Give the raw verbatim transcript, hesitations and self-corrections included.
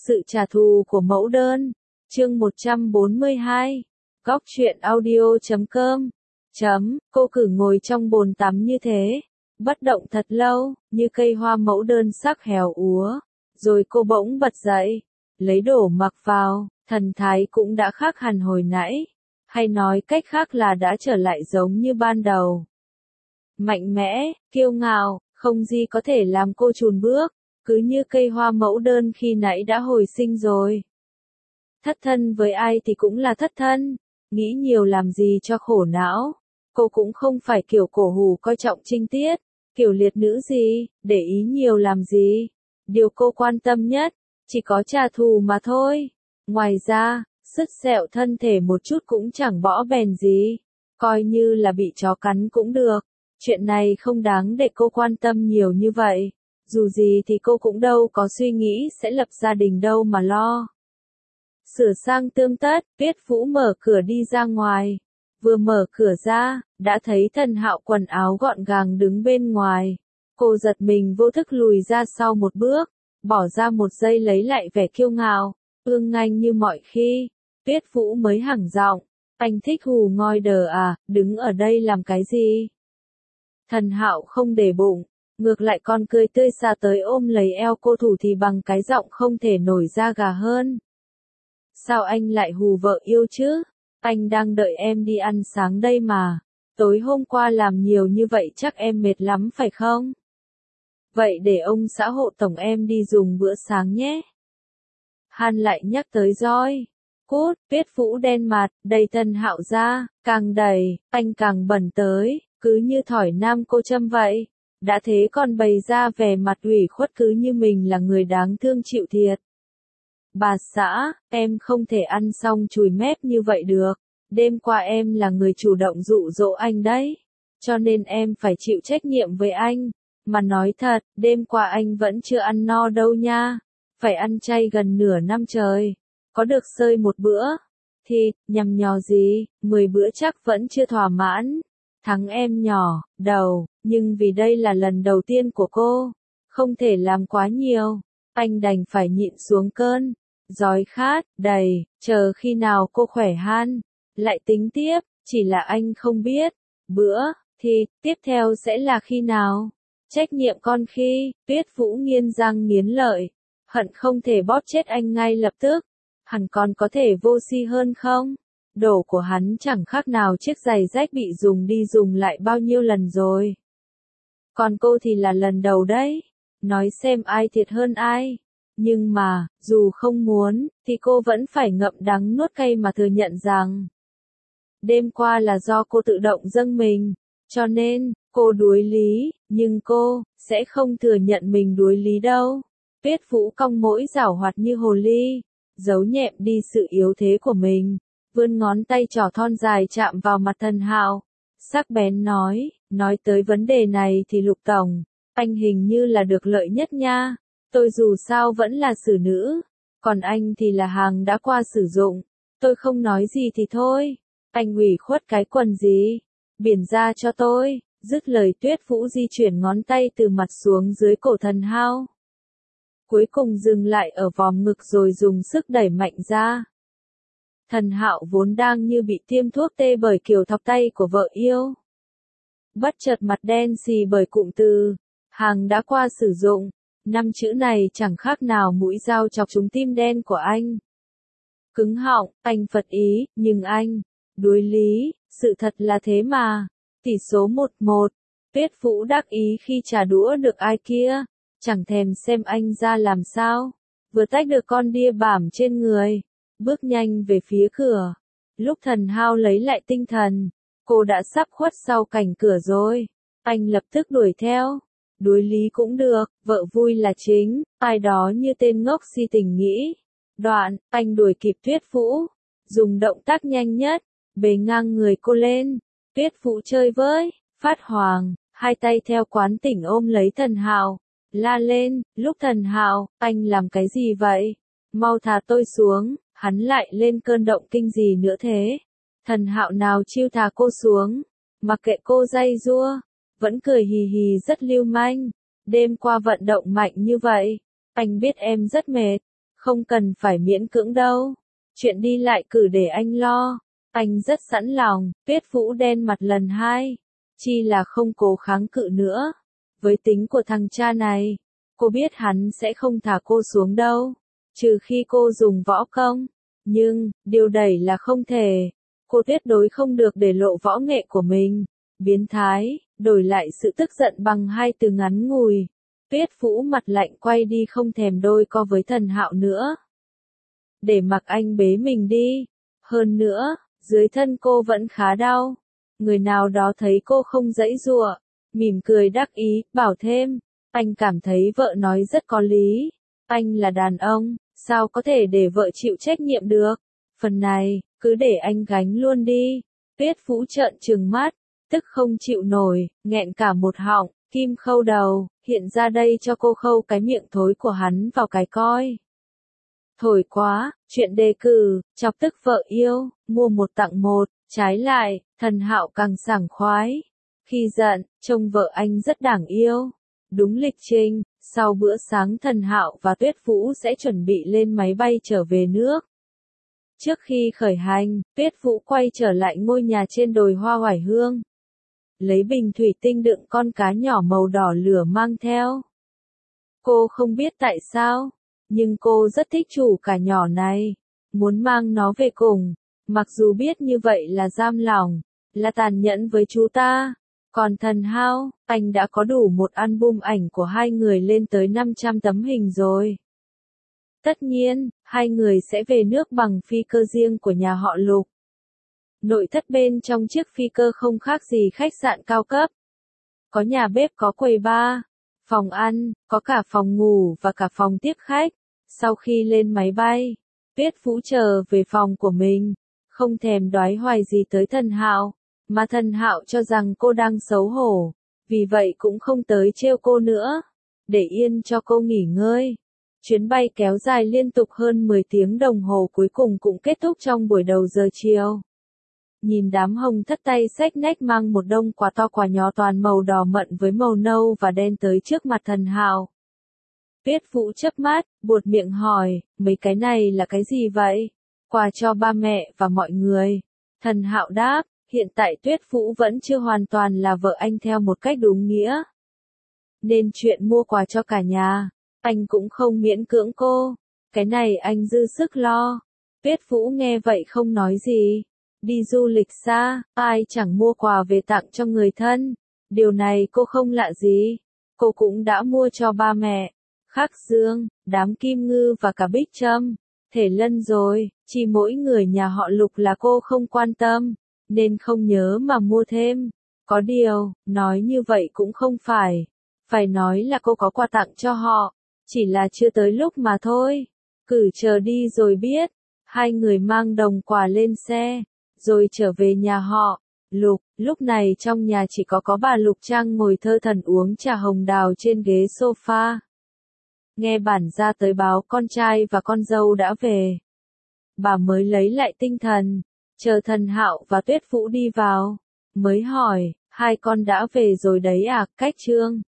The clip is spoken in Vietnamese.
Sự trả thù của mẫu đơn. Chương một trăm bốn mươi hai. Góc truyện audio chấm com. Chấm, cô cử ngồi trong bồn tắm như thế, bất động thật lâu, như cây hoa mẫu đơn sắc héo úa. Rồi cô bỗng bật dậy, lấy đồ mặc vào, thần thái cũng đã khác hẳn hồi nãy. Hay nói cách khác là đã trở lại giống như ban đầu. Mạnh mẽ, kiêu ngạo, không gì có thể làm cô chùn bước, cứ như cây hoa mẫu đơn khi nãy đã hồi sinh rồi. Thất thân với ai thì cũng là thất thân, nghĩ nhiều làm gì cho khổ não. Cô cũng không phải kiểu cổ hủ coi trọng trinh tiết, kiểu liệt nữ gì, để ý nhiều làm gì. Điều cô quan tâm nhất, chỉ có trả thù mà thôi. Ngoài ra, sứt sẹo thân thể một chút cũng chẳng bỏ bèn gì. Coi như là bị chó cắn cũng được. Chuyện này không đáng để cô quan tâm nhiều như vậy. Dù gì thì cô cũng đâu có suy nghĩ sẽ lập gia đình đâu mà lo. Sửa sang tươm tất, Tuyết Vũ mở cửa đi ra ngoài. Vừa mở cửa ra, đã thấy Thần Hạo quần áo gọn gàng đứng bên ngoài. Cô giật mình vô thức lùi ra sau một bước, bỏ ra một giây lấy lại vẻ kiêu ngạo, ương nghênh như mọi khi. Tuyết Vũ mới hẳng giọng, anh thích hù ngoi đờ à, đứng ở đây làm cái gì? Thần Hạo không để bụng, ngược lại còn cười tươi xa tới ôm lấy eo cô thủ thì bằng cái giọng không thể nổi da gà hơn. Sao anh lại hù vợ yêu chứ? Anh đang đợi em đi ăn sáng đây mà. Tối hôm qua làm nhiều như vậy chắc em mệt lắm phải không? Vậy để ông xã hộ tổng em đi dùng bữa sáng nhé. Hắn lại nhắc tới roi. Cút, Tuyết Vũ đen mặt, đầy Thần Hạo ra, càng đầy, anh càng bẩn tới, cứ như thỏi nam cô châm vậy. Đã thế còn bày ra vẻ mặt ủy khuất cứ như mình là người đáng thương chịu thiệt. Bà xã, em không thể ăn xong chùi mép như vậy được. Đêm qua em là người chủ động dụ dỗ anh đấy. Cho nên em phải chịu trách nhiệm với anh. Mà nói thật, đêm qua anh vẫn chưa ăn no đâu nha. Phải ăn chay gần nửa năm trời. Có được xơi một bữa. Thịt, nhằm nhò gì, mười bữa chắc vẫn chưa thỏa mãn. Thắng em nhỏ, đầu, nhưng vì đây là lần đầu tiên của cô. Không thể làm quá nhiều. Anh đành phải nhịn xuống cơn. Đói khát, đầy, chờ khi nào cô khỏe han. Lại tính tiếp, chỉ là anh không biết. Bữa, thì, tiếp theo sẽ là khi nào? Trách nhiệm con khi, Tuyết Vũ nghiến răng nghiến lợi. Hận không thể bóp chết anh ngay lập tức. Hẳn còn có thể vô si hơn không? Đồ của hắn chẳng khác nào chiếc giày rách bị dùng đi dùng lại bao nhiêu lần rồi. Còn cô thì là lần đầu đấy. Nói xem ai thiệt hơn ai. Nhưng mà, dù không muốn, thì cô vẫn phải ngậm đắng nuốt cay mà thừa nhận rằng đêm qua là do cô tự động dâng mình, cho nên, cô đuối lý, nhưng cô, sẽ không thừa nhận mình đuối lý đâu. Tuyết Vũ cong mỗi giảo hoạt như hồ ly, giấu nhẹm đi sự yếu thế của mình, vươn ngón tay trỏ thon dài chạm vào mặt Thần Hạo, sắc bén nói, nói tới vấn đề này thì Lục Tổng, anh hình như là được lợi nhất nha. Tôi dù sao vẫn là xử nữ, còn anh thì là hàng đã qua sử dụng. Tôi không nói gì thì thôi. Anh ủy khuất cái quần gì? Biển ra cho tôi. Dứt lời Tuyết Vũ di chuyển ngón tay từ mặt xuống dưới cổ Thần Hạo. Cuối cùng dừng lại ở vòm ngực rồi dùng sức đẩy mạnh ra. Thần Hạo vốn đang như bị tiêm thuốc tê bởi kiểu thọc tay của vợ yêu. Bất chợt mặt đen xì bởi cụm từ, hàng đã qua sử dụng. Năm chữ này chẳng khác nào mũi dao chọc trúng tim đen của anh. Cứng họng, anh phật ý, nhưng anh, đuối lý, sự thật là thế mà. Tỷ số một một, Tuyết Vũ đắc ý khi trả đũa được ai kia, chẳng thèm xem anh ra làm sao. Vừa tách được con đia bảm trên người, bước nhanh về phía cửa. Lúc Thần Hạo lấy lại tinh thần, cô đã sắp khuất sau cạnh cửa rồi. Anh lập tức đuổi theo. Đuối lý cũng được, vợ vui là chính, ai đó như tên ngốc si tình nghĩ. Đoạn, anh đuổi kịp Tuyết Vũ, dùng động tác nhanh nhất, bế ngang người cô lên. Tuyết Vũ chơi với, phát hoàng, hai tay theo quán tỉnh ôm lấy Thần Hạo, la lên, lúc Thần Hạo, anh làm cái gì vậy? Mau thả tôi xuống, hắn lại lên cơn động kinh gì nữa thế? Thần Hạo nào chiêu thả cô xuống, mặc kệ cô dây dua. Vẫn cười hì hì rất lưu manh. Đêm qua vận động mạnh như vậy, anh biết em rất mệt, Không cần phải miễn cưỡng đâu. Chuyện đi lại cử để anh lo. Anh rất sẵn lòng. Tuyết Vũ đen mặt lần hai. Chi là không cố kháng cự nữa. Với tính của thằng cha này, cô biết hắn sẽ không thả cô xuống đâu. Trừ khi cô dùng võ công. Nhưng, điều đẩy là không thể. Cô tuyệt đối không được để lộ võ nghệ của mình. Biến thái, đổi lại sự tức giận bằng hai từ ngắn ngủi. Tuyết Vũ mặt lạnh quay đi không thèm đôi co với Thần Hạo nữa. Để mặc anh bế mình đi. Hơn nữa, dưới thân cô vẫn khá đau. Người nào đó thấy cô không giãy giụa, mỉm cười đắc ý, bảo thêm. Anh cảm thấy vợ nói rất có lý. Anh là đàn ông, sao có thể để vợ chịu trách nhiệm được. Phần này, cứ để anh gánh luôn đi. Tuyết Vũ trợn trừng mắt, tức không chịu nổi, nghẹn cả một họng, kim khâu đầu, hiện ra đây cho cô khâu cái miệng thối của hắn vào cái coi. Thổi quá, chuyện đề cử, chọc tức vợ yêu, mua một tặng một, trái lại, Thần Hạo càng sảng khoái. Khi giận, trông vợ anh rất đáng yêu. Đúng lịch trình, sau bữa sáng Thần Hạo và Tuyết Vũ sẽ chuẩn bị lên máy bay trở về nước. Trước khi khởi hành, Tuyết Vũ quay trở lại ngôi nhà trên đồi Hoa Oải Hương. Lấy bình thủy tinh đựng con cá nhỏ màu đỏ lửa mang theo. Cô không biết tại sao, nhưng cô rất thích chủ cá nhỏ này. Muốn mang nó về cùng, mặc dù biết như vậy là giam lòng, là tàn nhẫn với chú ta. Còn Thần Hạo, anh đã có đủ một album ảnh của hai người lên tới năm trăm tấm hình rồi. Tất nhiên, hai người sẽ về nước bằng phi cơ riêng của nhà họ Lục. Nội thất bên trong chiếc phi cơ không khác gì khách sạn cao cấp. Có nhà bếp, có quầy bar, phòng ăn, có cả phòng ngủ và cả phòng tiếp khách. Sau khi lên máy bay, Tuyết Vũ trở về phòng của mình, không thèm đoái hoài gì tới Thần Hạo, mà Thần Hạo cho rằng cô đang xấu hổ, vì vậy cũng không tới trêu cô nữa, để yên cho cô nghỉ ngơi. Chuyến bay kéo dài liên tục hơn mười tiếng đồng hồ cuối cùng cũng kết thúc trong buổi đầu giờ chiều. Nhìn đám hồng thất tay xách nách mang một đông quả to quả nhỏ toàn màu đỏ mận với màu nâu và đen tới trước mặt Thần Hạo. Tuyết Vũ chớp mắt, buột miệng hỏi, mấy cái này là cái gì vậy? Quà cho ba mẹ và mọi người. Thần Hạo đáp, hiện tại Tuyết Vũ vẫn chưa hoàn toàn là vợ anh theo một cách đúng nghĩa. Nên chuyện mua quà cho cả nhà, anh cũng không miễn cưỡng cô. Cái này anh dư sức lo. Tuyết Vũ nghe vậy không nói gì. Đi du lịch xa, ai chẳng mua quà về tặng cho người thân. Điều này cô không lạ gì. Cô cũng đã mua cho ba mẹ, Khắc Dương, Đám Kim Ngư và cả Bích Trâm, Thể Lân rồi. Chỉ mỗi người nhà họ Lục là cô không quan tâm, nên không nhớ mà mua thêm. Có điều, nói như vậy cũng không phải. Phải nói là cô có quà tặng cho họ, chỉ là chưa tới lúc mà thôi. Cử chờ đi rồi biết. Hai người mang đồng quà lên xe, rồi trở về nhà họ Lục. Lúc này trong nhà chỉ có có bà Lục Trang ngồi thơ thẩn uống trà hồng đào trên ghế sofa. Nghe bản gia tới báo con trai và con dâu đã về, bà mới lấy lại tinh thần, chờ Thần Hạo và Tuyết Vũ đi vào, mới hỏi, hai con đã về rồi đấy à, Cách Trương?